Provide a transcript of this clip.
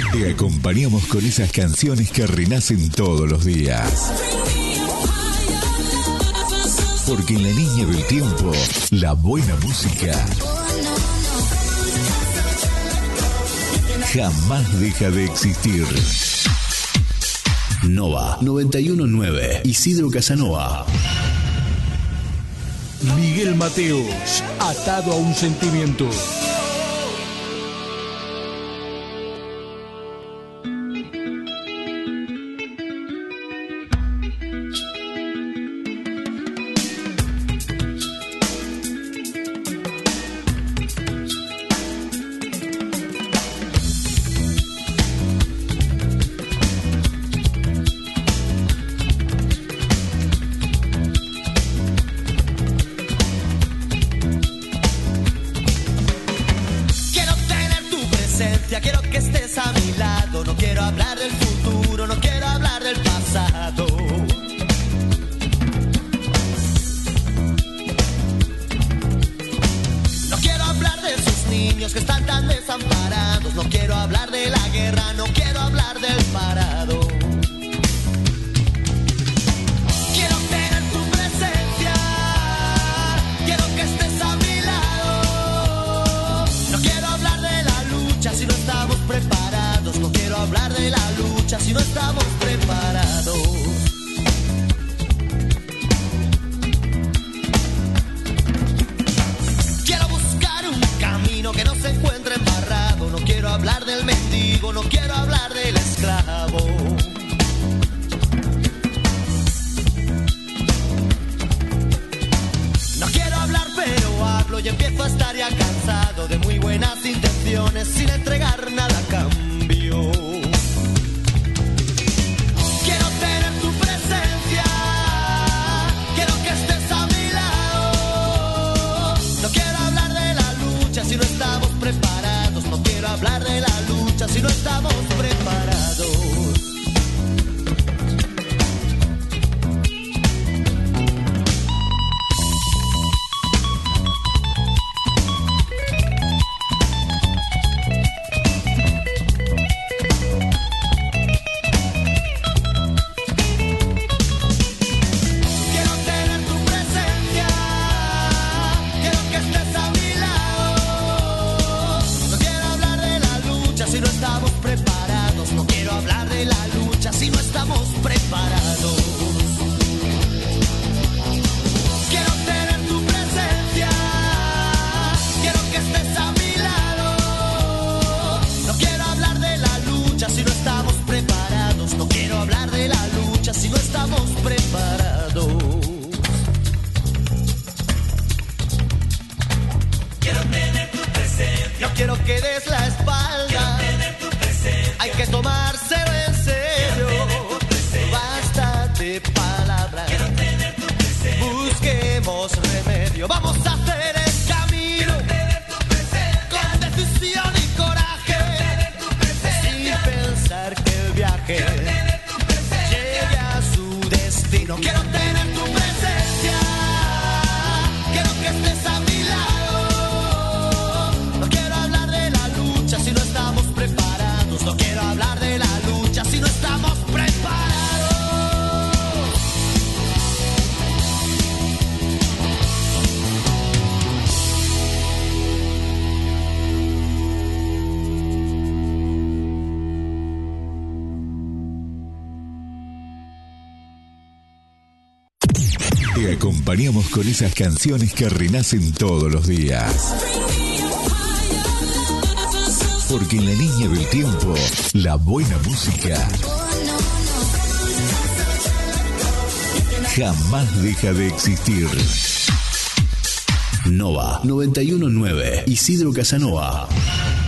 Te acompañamos con esas canciones que renacen todos los días. Porque en la línea del tiempo, la buena música jamás deja de existir. Nova 91.9, Isidro Casanova. Miguel Mateos, atado a un sentimiento. Quiero que estés a mi lado, no quiero hablar del futuro, no quiero hablar del pasado. No quiero hablar de esos niños que están tan desamparados, no quiero hablar de la guerra, no quiero hablar del parado. Quiero tener tu presencia, quiero que estés a mi lado. No quiero hablar de la lucha si no estamos preparados, no quiero hablar de la lucha si no estamos preparados. Quiero buscar un camino que no se encuentre embarrado, no quiero hablar del mendigo, no quiero hablar del esclavo. No quiero hablar pero hablo y empiezo a estar ya cansado de muy buenas intenciones sin entregar nada a cambio. Quiero tener tu presencia, quiero que estés a mi lado. No quiero hablar de la lucha si no estamos preparados, no quiero hablar de la lucha si no estamos preparados. Te acompañamos con esas canciones que renacen todos los días. Porque en la línea del tiempo, la buena música jamás deja de existir. Nova 91.9, Isidro Casanova.